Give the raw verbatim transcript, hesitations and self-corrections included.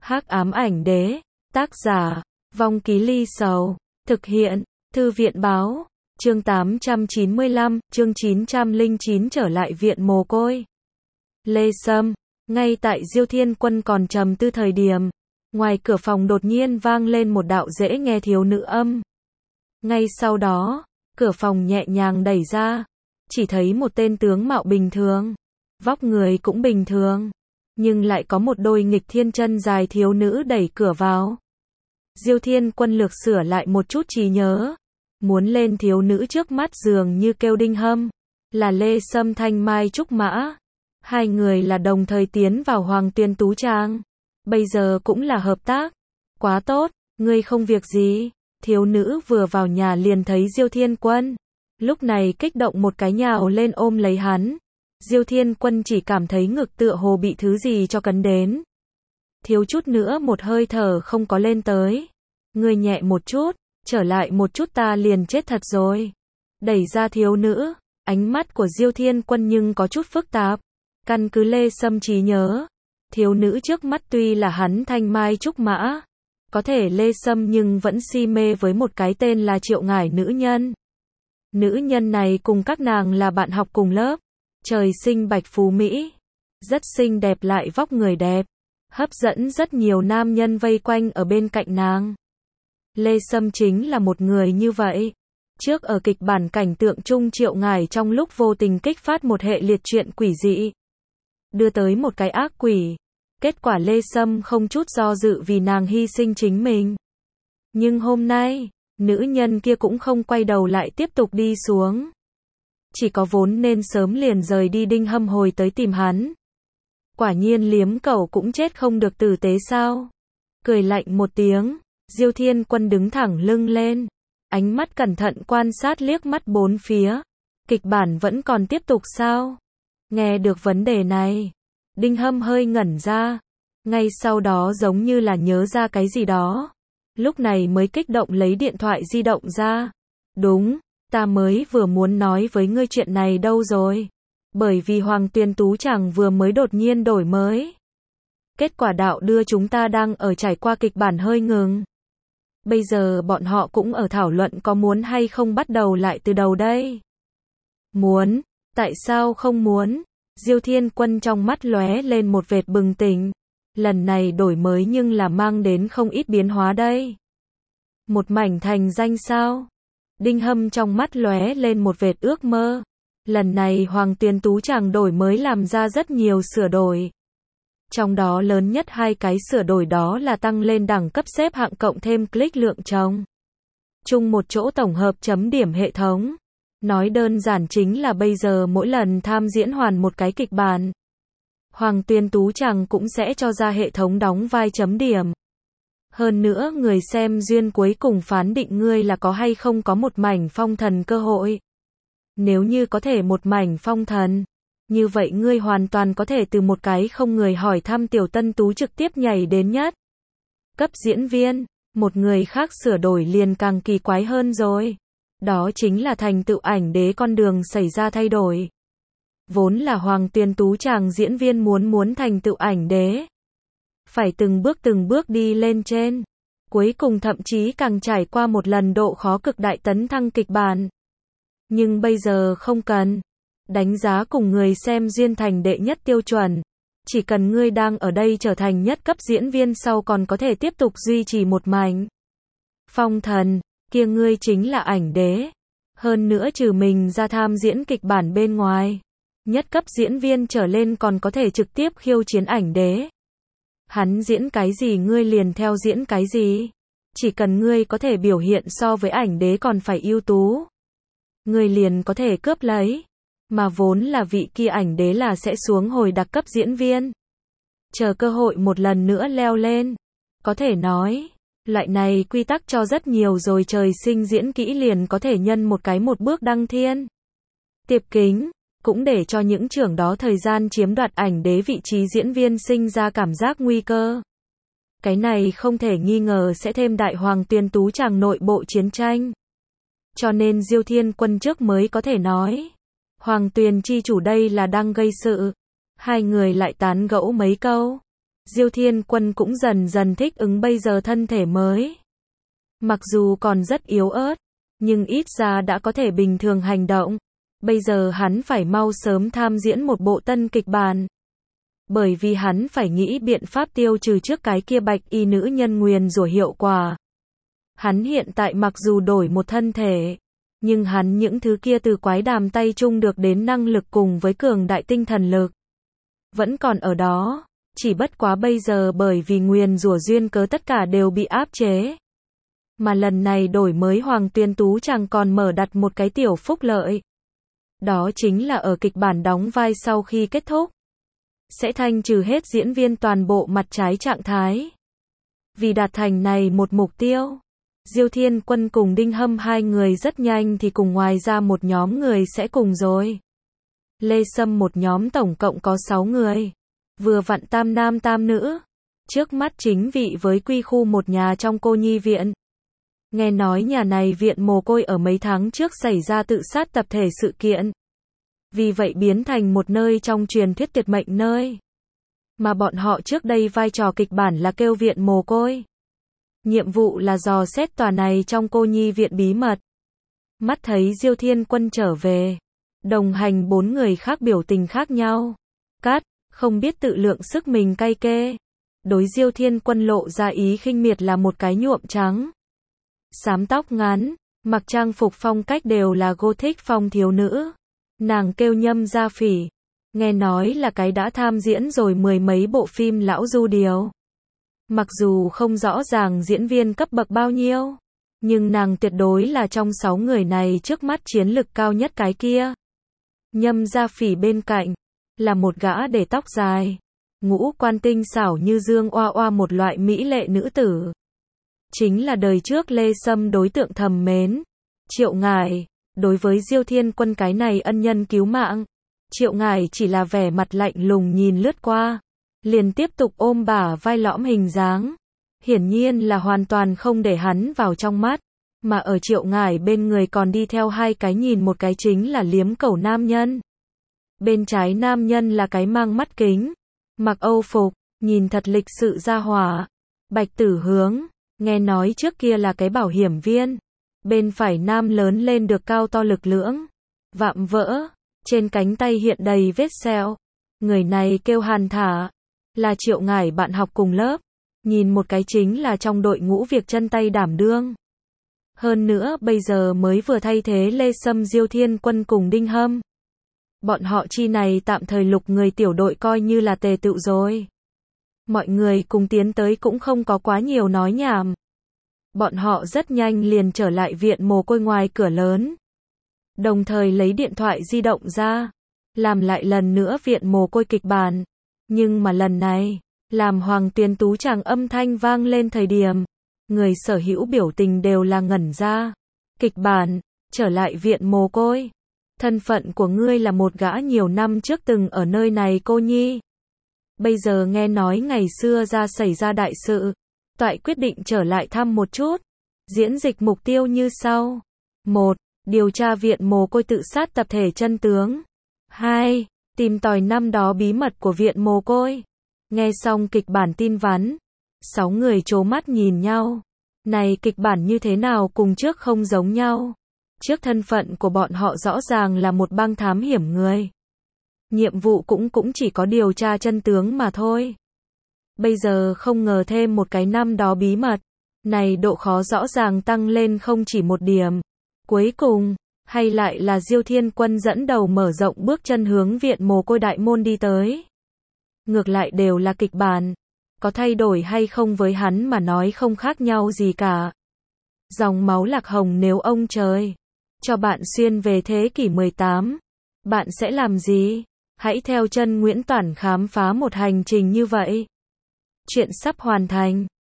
Hắc ám ảnh đế, tác giả, Vong Ký Ly Sầu, thực hiện, Thư viện báo, chương tám trăm chín mươi lăm, chương chín trăm lẻ chín trở lại viện mồ côi. Lê Sâm, ngay tại Diêu Thiên Quân còn trầm tư thời điểm, ngoài cửa phòng đột nhiên vang lên một đạo dễ nghe thiếu nữ âm. Ngay sau đó, cửa phòng nhẹ nhàng đẩy ra, chỉ thấy một tên tướng mạo bình thường, vóc người cũng bình thường, nhưng lại có một đôi nghịch thiên chân dài thiếu nữ đẩy cửa vào. Diêu Thiên Quân lược sửa lại một chút trí nhớ, muốn lên thiếu nữ trước mắt dường như kêu Đinh Hâm, là Lê Sâm thanh mai trúc mã. Hai người là đồng thời tiến vào Hoàng Tuyên Tú Trang, bây giờ cũng là hợp tác. Quá tốt, ngươi không việc gì. Thiếu nữ vừa vào nhà liền thấy Diêu Thiên Quân, lúc này kích động một cái nhào lên ôm lấy hắn. Diêu Thiên Quân chỉ cảm thấy ngực tựa hồ bị thứ gì cho cấn đến. Thiếu chút nữa một hơi thở không có lên tới. Ngươi nhẹ một chút, trở lại một chút ta liền chết thật rồi. Đẩy ra thiếu nữ, ánh mắt của Diêu Thiên Quân nhưng có chút phức tạp. Căn cứ Lê Sâm trí nhớ, thiếu nữ trước mắt tuy là hắn thanh mai trúc mã, có thể Lê Sâm nhưng vẫn si mê với một cái tên là Triệu Ngải nữ nhân. Nữ nhân này cùng các nàng là bạn học cùng lớp, trời sinh bạch phú mỹ, rất xinh đẹp lại vóc người đẹp, hấp dẫn rất nhiều nam nhân vây quanh ở bên cạnh nàng. Lê Sâm chính là một người như vậy. Trước ở kịch bản cảnh tượng chung Triệu Ngải trong lúc vô tình kích phát một hệ liệt chuyện quỷ dị, đưa tới một cái ác quỷ. Kết quả Lê Sâm không chút do dự vì nàng hy sinh chính mình. Nhưng hôm nay, nữ nhân kia cũng không quay đầu lại tiếp tục đi xuống. Chỉ có vốn nên sớm liền rời đi Đinh Hâm hồi tới tìm hắn. Quả nhiên liếm cẩu cũng chết không được tử tế sao. Cười lạnh một tiếng, Diêu Thiên Quân đứng thẳng lưng lên, ánh mắt cẩn thận quan sát liếc mắt bốn phía. Kịch bản vẫn còn tiếp tục sao? Nghe được vấn đề này, Đinh Hâm hơi ngẩn ra, ngay sau đó giống như là nhớ ra cái gì đó, lúc này mới kích động lấy điện thoại di động ra. Đúng, ta mới vừa muốn nói với ngươi chuyện này đâu rồi, bởi vì Hoàng Tuyên Tú Trang vừa mới đột nhiên đổi mới. Kết quả đạo đưa chúng ta đang ở trải qua kịch bản hơi ngừng. Bây giờ bọn họ cũng ở thảo luận có muốn hay không bắt đầu lại từ đầu đây. Muốn, tại sao không muốn? Diêu Thiên Quân trong mắt lóe lên một vệt bừng tỉnh. Lần này đổi mới nhưng là mang đến không ít biến hóa đây. Một mảnh thành danh sao? Đinh Hâm trong mắt lóe lên một vệt ước mơ. Lần này Hoàng Tuyên Tú Trang đổi mới làm ra rất nhiều sửa đổi. Trong đó lớn nhất hai cái sửa đổi đó là tăng lên đẳng cấp xếp hạng cộng thêm click lượng trông. Chung một chỗ tổng hợp chấm điểm hệ thống. Nói đơn giản chính là bây giờ mỗi lần tham diễn hoàn một cái kịch bản, Hoàng Tuyên Tú Trang cũng sẽ cho ra hệ thống đóng vai chấm điểm. Hơn nữa người xem duyên cuối cùng phán định ngươi là có hay không có một mảnh phong thần cơ hội. Nếu như có thể một mảnh phong thần, như vậy ngươi hoàn toàn có thể từ một cái không người hỏi thăm tiểu tân tú trực tiếp nhảy đến nhất cấp diễn viên. Một người khác sửa đổi liền càng kỳ quái hơn rồi. Đó chính là thành tựu ảnh đế con đường xảy ra thay đổi. Vốn là Hoàng Tuyên Tú Trang diễn viên muốn muốn thành tựu ảnh đế, phải từng bước từng bước đi lên trên. Cuối cùng thậm chí càng trải qua một lần độ khó cực đại tấn thăng kịch bản. Nhưng bây giờ không cần. Đánh giá cùng người xem duyên thành đệ nhất tiêu chuẩn. Chỉ cần ngươi đang ở đây trở thành nhất cấp diễn viên sau còn có thể tiếp tục duy trì một mảnh phong thần, kia ngươi chính là ảnh đế. Hơn nữa trừ mình ra tham diễn kịch bản bên ngoài, nhất cấp diễn viên trở lên còn có thể trực tiếp khiêu chiến ảnh đế. Hắn diễn cái gì ngươi liền theo diễn cái gì. Chỉ cần ngươi có thể biểu hiện so với ảnh đế còn phải ưu tú, ngươi liền có thể cướp lấy. Mà vốn là vị kia ảnh đế là sẽ xuống hồi đặc cấp diễn viên, chờ cơ hội một lần nữa leo lên. Có thể nói, loại này quy tắc cho rất nhiều rồi trời sinh diễn kỹ liền có thể nhân một cái một bước đăng thiên. Tiệp Kính, cũng để cho những trưởng đó thời gian chiếm đoạt ảnh đế vị trí diễn viên sinh ra cảm giác nguy cơ. Cái này không thể nghi ngờ sẽ thêm đại Hoàng Tuyên Tú Trang nội bộ chiến tranh. Cho nên Diêu Thiên Quân trước mới có thể nói, Hoàng Tuyền chi chủ đây là đang gây sự. Hai người lại tán gẫu mấy câu. Diêu Thiên Quân cũng dần dần thích ứng bây giờ thân thể mới. Mặc dù còn rất yếu ớt, nhưng ít ra đã có thể bình thường hành động. Bây giờ hắn phải mau sớm tham diễn một bộ tân kịch bản. Bởi vì hắn phải nghĩ biện pháp tiêu trừ trước cái kia bạch y nữ nhân nguyền rủa hiệu quả. Hắn hiện tại mặc dù đổi một thân thể, nhưng hắn những thứ kia từ quái đàm tay chung được đến năng lực cùng với cường đại tinh thần lực vẫn còn ở đó, chỉ bất quá bây giờ bởi vì nguyền rủa duyên cớ tất cả đều bị áp chế. Mà lần này đổi mới Hoàng Tuyên Tú chẳng còn mở đặt một cái tiểu phúc lợi. Đó chính là ở kịch bản đóng vai sau khi kết thúc, sẽ thanh trừ hết diễn viên toàn bộ mặt trái trạng thái. Vì đạt thành này một mục tiêu, Diêu Thiên Quân cùng Đinh Hâm hai người rất nhanh thì cùng ngoài ra một nhóm người sẽ cùng rồi. Lê Sâm một nhóm tổng cộng có sáu người, vừa vặn tam nam tam nữ. Trước mắt chính vị với quy khu một nhà trong cô nhi viện. Nghe nói nhà này viện mồ côi ở mấy tháng trước xảy ra tự sát tập thể sự kiện. Vì vậy biến thành một nơi trong truyền thuyết tuyệt mệnh nơi. Mà bọn họ trước đây vai trò kịch bản là kêu viện mồ côi. Nhiệm vụ là dò xét tòa này trong cô nhi viện bí mật. Mắt thấy Diêu Thiên Quân trở về, đồng hành bốn người khác biểu tình khác nhau. Cát, không biết tự lượng sức mình cay kê. Đối Diêu Thiên Quân lộ ra ý khinh miệt là một cái nhuộm trắng. Xám tóc ngắn, mặc trang phục phong cách đều là Gothic phong thiếu nữ. Nàng kêu Nhâm Gia Phỉ, nghe nói là cái đã tham diễn rồi mười mấy bộ phim lão du điều. Mặc dù không rõ ràng diễn viên cấp bậc bao nhiêu, nhưng nàng tuyệt đối là trong sáu người này trước mắt chiến lực cao nhất cái kia. Nhâm Gia Phỉ bên cạnh là một gã để tóc dài, ngũ quan tinh xảo như Dương Oa Oa, một loại mỹ lệ nữ tử. Chính là đời trước Lê Sâm đối tượng thầm mến, Triệu Ngải. Đối với Diêu Thiên Quân cái này ân nhân cứu mạng, Triệu Ngải chỉ là vẻ mặt lạnh lùng nhìn lướt qua, liền tiếp tục ôm bả vai lõm hình dáng. Hiển nhiên là hoàn toàn không để hắn vào trong mắt, mà ở Triệu Ngải bên người còn đi theo hai cái nhìn một cái chính là liếm cẩu nam nhân. Bên trái nam nhân là cái mang mắt kính, mặc Âu phục, nhìn thật lịch sự gia hỏa. Bạch Tử Hướng, nghe nói trước kia là cái bảo hiểm viên. Bên phải nam lớn lên được cao to lực lưỡng, vạm vỡ, trên cánh tay hiện đầy vết sẹo. Người này kêu Hàn Thả, là Triệu Ngải bạn học cùng lớp, nhìn một cái chính là trong đội ngũ việc chân tay đảm đương. Hơn nữa bây giờ mới vừa thay thế Lê Sâm Diêu Thiên Quân cùng Đinh Hâm. Bọn họ chi này tạm thời lục người tiểu đội coi như là tề tựu rồi. Mọi người cùng tiến tới cũng không có quá nhiều nói nhảm. Bọn họ rất nhanh liền trở lại viện mồ côi ngoài cửa lớn. Đồng thời lấy điện thoại di động ra, làm lại lần nữa viện mồ côi kịch bản. Nhưng mà lần này, làm Hoàng Tuyên Tú chàng âm thanh vang lên thời điểm, người sở hữu biểu tình đều là ngẩn ra. Kịch bản, trở lại viện mồ côi. Thân phận của ngươi là một gã nhiều năm trước từng ở nơi này cô nhi. Bây giờ nghe nói ngày xưa ra xảy ra đại sự. Toại quyết định trở lại thăm một chút. Diễn dịch mục tiêu như sau. một. Điều tra viện mồ côi tự sát tập thể chân tướng. hai. Tìm tòi năm đó bí mật của viện mồ côi. Nghe xong kịch bản tin vắn, sáu người trố mắt nhìn nhau. Này kịch bản như thế nào cùng trước không giống nhau. Trước thân phận của bọn họ rõ ràng là một băng thám hiểm người. Nhiệm vụ cũng cũng chỉ có điều tra chân tướng mà thôi. Bây giờ không ngờ thêm một cái năm đó bí mật. Này độ khó rõ ràng tăng lên không chỉ một điểm. Cuối cùng, hay lại là Diêu Thiên Quân dẫn đầu mở rộng bước chân hướng viện mồ côi đại môn đi tới. Ngược lại đều là kịch bản. Có thay đổi hay không với hắn mà nói không khác nhau gì cả. Dòng máu Lạc Hồng nếu ông trời cho bạn xuyên về thế kỷ mười tám, bạn sẽ làm gì? Hãy theo chân Nguyễn Toản khám phá một hành trình như vậy. Chuyện sắp hoàn thành.